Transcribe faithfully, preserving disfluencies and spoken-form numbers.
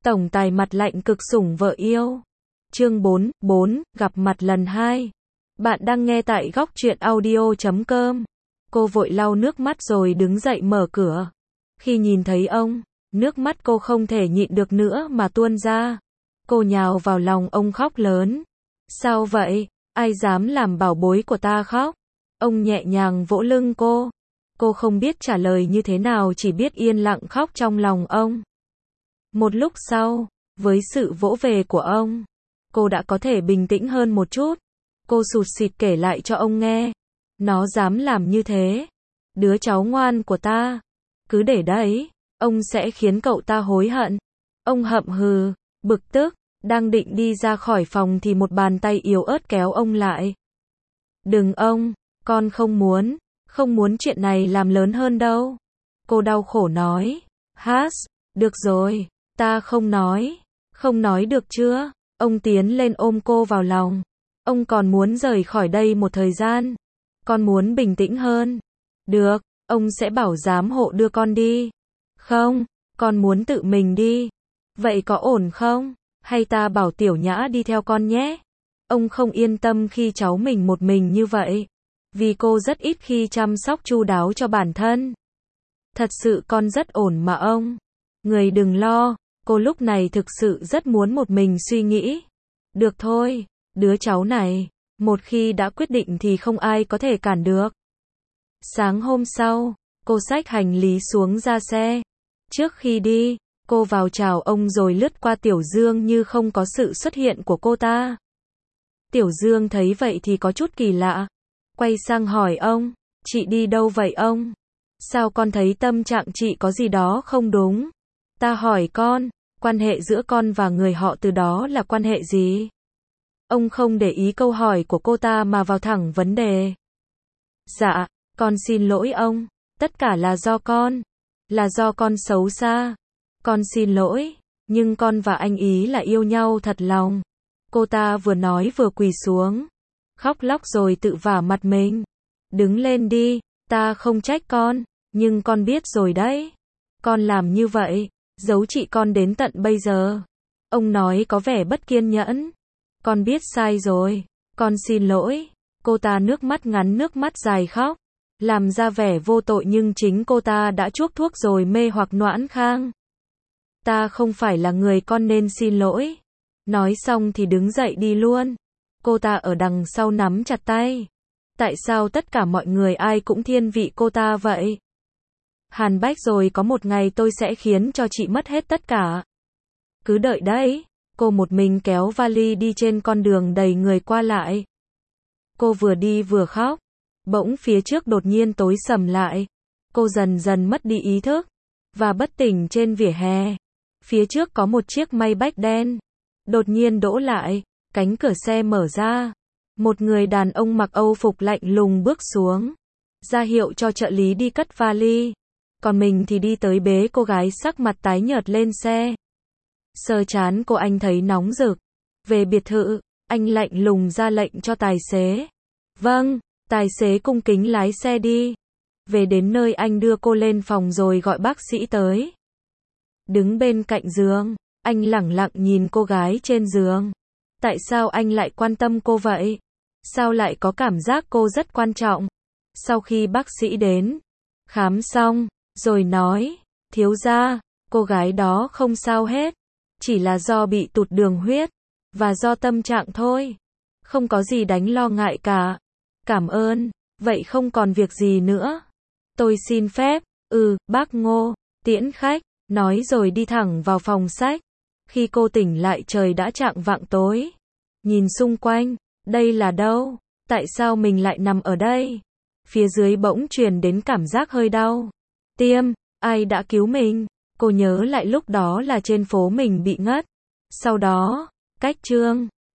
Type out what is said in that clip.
Tổng tài mặt lạnh cực sủng vợ yêu. Chương bốn, bốn, gặp mặt lần hai. Bạn đang nghe tại góc truyện audio chấm com. Cô vội lau nước mắt rồi đứng dậy mở cửa. Khi nhìn thấy ông, nước mắt cô không thể nhịn được nữa mà tuôn ra. Cô nhào vào lòng ông khóc lớn. Sao vậy? Ai dám làm bảo bối của ta khóc? Ông nhẹ nhàng vỗ lưng cô. Cô không biết trả lời như thế nào, chỉ biết yên lặng khóc trong lòng ông. Một lúc sau, với sự vỗ về của ông, cô đã có thể bình tĩnh hơn một chút. Cô sụt sịt kể lại cho ông nghe. Nó dám làm như thế. Đứa cháu ngoan của ta. Cứ để đấy, ông sẽ khiến cậu ta hối hận. Ông hậm hừ, bực tức, đang định đi ra khỏi phòng thì một bàn tay yếu ớt kéo ông lại. Đừng ông, con không muốn, không muốn chuyện này làm lớn hơn đâu. Cô đau khổ nói. Hát, được rồi, ta không nói, không nói được chưa? Ông tiến lên ôm cô vào lòng. Ông còn muốn rời khỏi đây một thời gian. Con muốn bình tĩnh hơn. Được, ông sẽ bảo giám hộ đưa con đi. Không, con muốn tự mình đi. Vậy có ổn không? Hay ta bảo Tiểu Nhã đi theo con nhé? Ông không yên tâm khi cháu mình một mình như vậy. Vì cô rất ít khi chăm sóc chu đáo cho bản thân. Thật sự con rất ổn mà ông. Người đừng lo, cô lúc này thực sự rất muốn một mình suy nghĩ. Được thôi, đứa cháu này, một khi đã quyết định thì không ai có thể cản được. Sáng hôm sau, cô xách hành lý xuống ra xe. Trước khi đi, cô vào chào ông rồi lướt qua Tiểu Dương như không có sự xuất hiện của cô ta. Tiểu Dương thấy vậy thì có chút kỳ lạ. Quay sang hỏi ông, chị đi đâu vậy ông? Sao con thấy tâm trạng chị có gì đó không đúng? Ta hỏi con, quan hệ giữa con và người họ Từ đó là quan hệ gì? Ông không để ý câu hỏi của cô ta mà vào thẳng vấn đề. Dạ, con xin lỗi ông, tất cả là do con, là do con xấu xa. Con xin lỗi, nhưng con và anh ý là yêu nhau thật lòng. Cô ta vừa nói vừa quỳ xuống, khóc lóc rồi tự vả mặt mình. Đứng lên đi, ta không trách con, nhưng con biết rồi đấy. Con làm như vậy, giấu chị con đến tận bây giờ. Ông nói có vẻ bất kiên nhẫn. Con biết sai rồi, con xin lỗi. Cô ta nước mắt ngắn nước mắt dài khóc, làm ra vẻ vô tội nhưng chính cô ta đã chuốc thuốc rồi mê hoặc Noãn Khang. Ta không phải là người con nên xin lỗi. Nói xong thì đứng dậy đi luôn. Cô ta ở đằng sau nắm chặt tay. Tại sao tất cả mọi người ai cũng thiên vị cô ta vậy? Hàn Bách rồi có một ngày tôi sẽ khiến cho chị mất hết tất cả. Cứ đợi đấy. Cô một mình kéo vali đi trên con đường đầy người qua lại. Cô vừa đi vừa khóc. Bỗng phía trước đột nhiên tối sầm lại. Cô dần dần mất đi ý thức và bất tỉnh trên vỉa hè. Phía trước có một chiếc Maybach đen đột nhiên đỗ lại, cánh cửa xe mở ra. Một người đàn ông mặc Âu phục lạnh lùng bước xuống, ra hiệu cho trợ lý đi cất vali. Còn mình thì đi tới bế cô gái sắc mặt tái nhợt lên xe. Sờ trán cô, anh thấy nóng rực. Về biệt thự, anh lạnh lùng ra lệnh cho tài xế. Vâng, tài xế cung kính lái xe đi. Về đến nơi anh đưa cô lên phòng rồi gọi bác sĩ tới. Đứng bên cạnh giường, anh lẳng lặng nhìn cô gái trên giường. Tại sao anh lại quan tâm cô vậy? Sao lại có cảm giác cô rất quan trọng? Sau khi bác sĩ đến, khám xong, rồi nói, thiếu gia, cô gái đó không sao hết. Chỉ là do bị tụt đường huyết, và do tâm trạng thôi. Không có gì đáng lo ngại cả. Cảm ơn, vậy không còn việc gì nữa. Tôi xin phép, ừ, bác Ngô, tiễn khách, nói rồi đi thẳng vào phòng sách. Khi cô tỉnh lại trời đã chạng vạng tối. Nhìn xung quanh, đây là đâu? Tại sao mình lại nằm ở đây? Phía dưới bỗng truyền đến cảm giác hơi đau. Tiêm, ai đã cứu mình? Cô nhớ lại lúc đó là trên phố mình bị ngất. Sau đó, cách Trương